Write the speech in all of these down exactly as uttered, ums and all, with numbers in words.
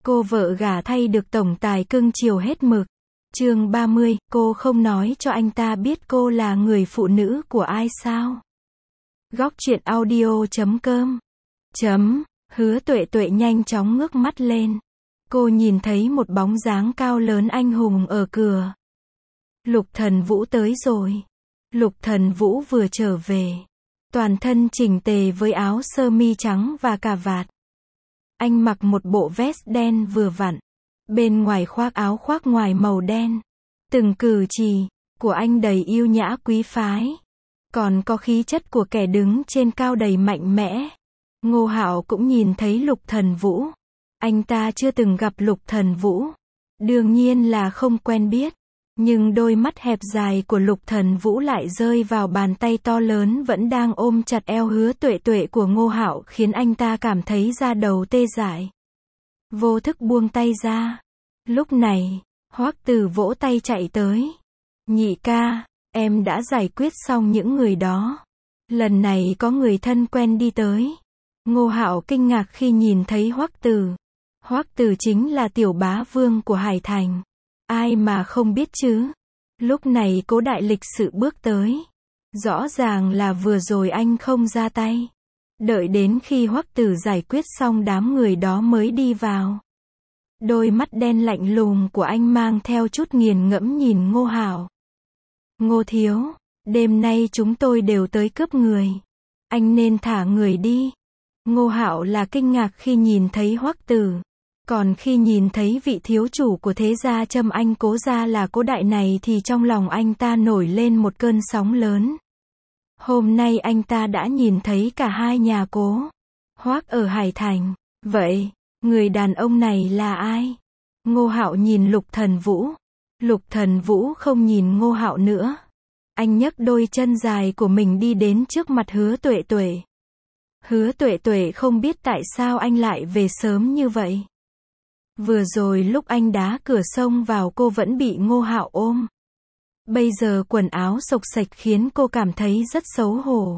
Cô vợ gả thay được tổng tài cưng chiều hết mực. Chương ba mươi, cô không nói cho anh ta biết cô là người phụ nữ của ai sao? Góc truyện audio chấm com chấm Hứa Tuệ Tuệ nhanh chóng ngước mắt lên. Cô nhìn thấy một bóng dáng cao lớn anh hùng ở cửa. Lục Thần Vũ tới rồi. Lục Thần Vũ vừa trở về, toàn thân chỉnh tề với áo sơ mi trắng và cà vạt. Anh mặc một bộ vest đen vừa vặn, bên ngoài khoác áo khoác ngoài màu đen. Từng cử chỉ của anh đầy yêu nhã quý phái, còn có khí chất của kẻ đứng trên cao đầy mạnh mẽ. Ngô Hạo cũng nhìn thấy Lục Thần Vũ. Anh ta chưa từng gặp Lục Thần Vũ, đương nhiên là không quen biết. Nhưng đôi mắt hẹp dài của Lục Thần Vũ lại rơi vào bàn tay to lớn vẫn đang ôm chặt eo Hứa Tuệ Tuệ của Ngô Hạo, khiến anh ta cảm thấy da đầu tê dại. Vô thức buông tay ra. Lúc này, Hoắc Từ vỗ tay chạy tới. Nhị ca, em đã giải quyết xong những người đó. Lần này có người thân quen đi tới. Ngô Hạo kinh ngạc khi nhìn thấy Hoắc Từ. Hoắc Từ chính là tiểu bá vương của Hải Thành. Ai mà không biết chứ. Lúc này Cố Đại lịch sự bước tới. Rõ ràng là vừa rồi anh không ra tay. Đợi đến khi Hoắc Từ giải quyết xong đám người đó mới đi vào. Đôi mắt đen lạnh lùng của anh mang theo chút nghiền ngẫm nhìn Ngô Hạo. Ngô thiếu, đêm nay chúng tôi đều tới cướp người. Anh nên thả người đi. Ngô Hạo là kinh ngạc khi nhìn thấy Hoắc Từ. Còn khi nhìn thấy vị thiếu chủ của thế gia Trâm Anh Cố gia là Cố Đại này thì trong lòng anh ta nổi lên một cơn sóng lớn. Hôm nay anh ta đã nhìn thấy cả hai nhà Cố Hoắc ở Hải Thành. Vậy, người đàn ông này là ai? Ngô Hạo nhìn Lục Thần Vũ. Lục Thần Vũ không nhìn Ngô Hạo nữa. Anh nhấc đôi chân dài của mình đi đến trước mặt Hứa Tuệ Tuệ. Hứa Tuệ Tuệ không biết tại sao anh lại về sớm như vậy. Vừa rồi lúc anh đá cửa xông vào cô vẫn bị Ngô Hạo ôm. Bây giờ quần áo xộc xệch khiến cô cảm thấy rất xấu hổ.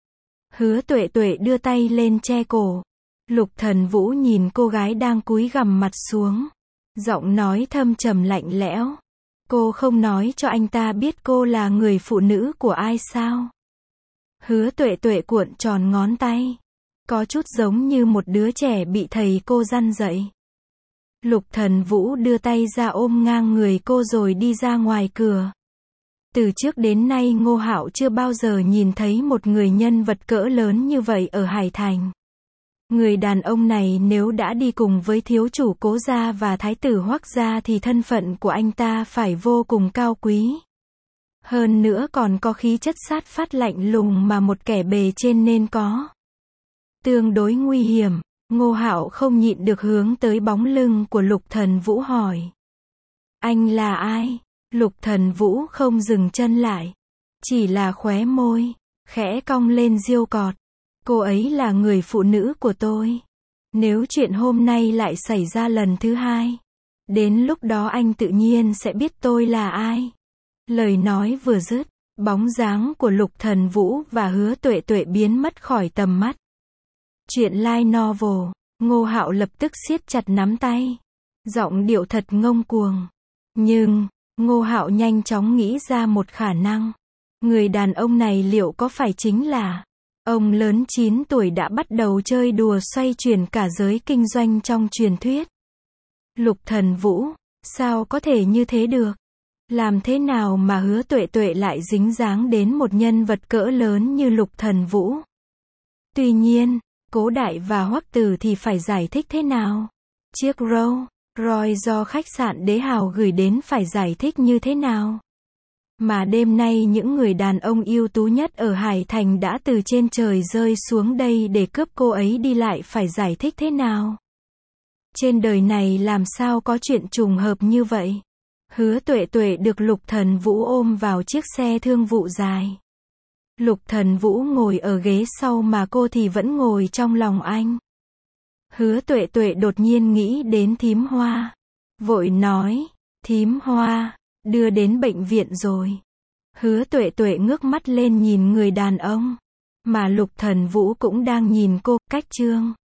Hứa Tuệ Tuệ đưa tay lên che cổ. Lục Thần Vũ nhìn cô gái đang cúi gằm mặt xuống. Giọng nói thâm trầm lạnh lẽo. Cô không nói cho anh ta biết cô là người phụ nữ của ai sao? Hứa Tuệ Tuệ cuộn tròn ngón tay. Có chút giống như một đứa trẻ bị thầy cô răn dạy. Lục Thần Vũ đưa tay ra ôm ngang người cô rồi đi ra ngoài cửa. Từ trước đến nay Ngô Hạo chưa bao giờ nhìn thấy một người nhân vật cỡ lớn như vậy ở Hải Thành. Người đàn ông này nếu đã đi cùng với thiếu chủ Cố gia và thái tử Hoắc gia thì thân phận của anh ta phải vô cùng cao quý. Hơn nữa còn có khí chất sát phát lạnh lùng mà một kẻ bề trên nên có. Tương đối nguy hiểm. Ngô Hạo không nhịn được hướng tới bóng lưng của Lục Thần Vũ hỏi. Anh là ai? Lục Thần Vũ không dừng chân lại. Chỉ là khóe môi, khẽ cong lên diêu cọt. Cô ấy là người phụ nữ của tôi. Nếu chuyện hôm nay lại xảy ra lần thứ hai, đến lúc đó anh tự nhiên sẽ biết tôi là ai. Lời nói vừa dứt, bóng dáng của Lục Thần Vũ và Hứa Tuệ Tuệ biến mất khỏi tầm mắt. Chuyện light novel. Ngô Hạo lập tức siết chặt nắm tay. Giọng điệu thật ngông cuồng. Nhưng, Ngô Hạo nhanh chóng nghĩ ra một khả năng. Người đàn ông này liệu có phải chính là ông lớn chín tuổi đã bắt đầu chơi đùa xoay chuyển cả giới kinh doanh trong truyền thuyết? Lục Thần Vũ, sao có thể như thế được? Làm thế nào mà Hứa Tuệ Tuệ lại dính dáng đến một nhân vật cỡ lớn như Lục Thần Vũ? Tuy nhiên, Cố Đại và Hoắc Từ thì phải giải thích thế nào? Chiếc Rolls Royce do khách sạn Đế Hào gửi đến phải giải thích như thế nào? Mà đêm nay những người đàn ông ưu tú nhất ở Hải Thành đã từ trên trời rơi xuống đây để cướp cô ấy đi lại phải giải thích thế nào? Trên đời này làm sao có chuyện trùng hợp như vậy? Hứa Tuệ Tuệ được Lục Thần Vũ ôm vào chiếc xe thương vụ dài. Lục Thần Vũ ngồi ở ghế sau mà cô thì vẫn ngồi trong lòng anh. Hứa Tuệ Tuệ đột nhiên nghĩ đến Thím Hoa. Vội nói, Thím Hoa, đưa đến bệnh viện rồi. Hứa Tuệ Tuệ ngước mắt lên nhìn người đàn ông. Mà Lục Thần Vũ cũng đang nhìn cô, cách chương.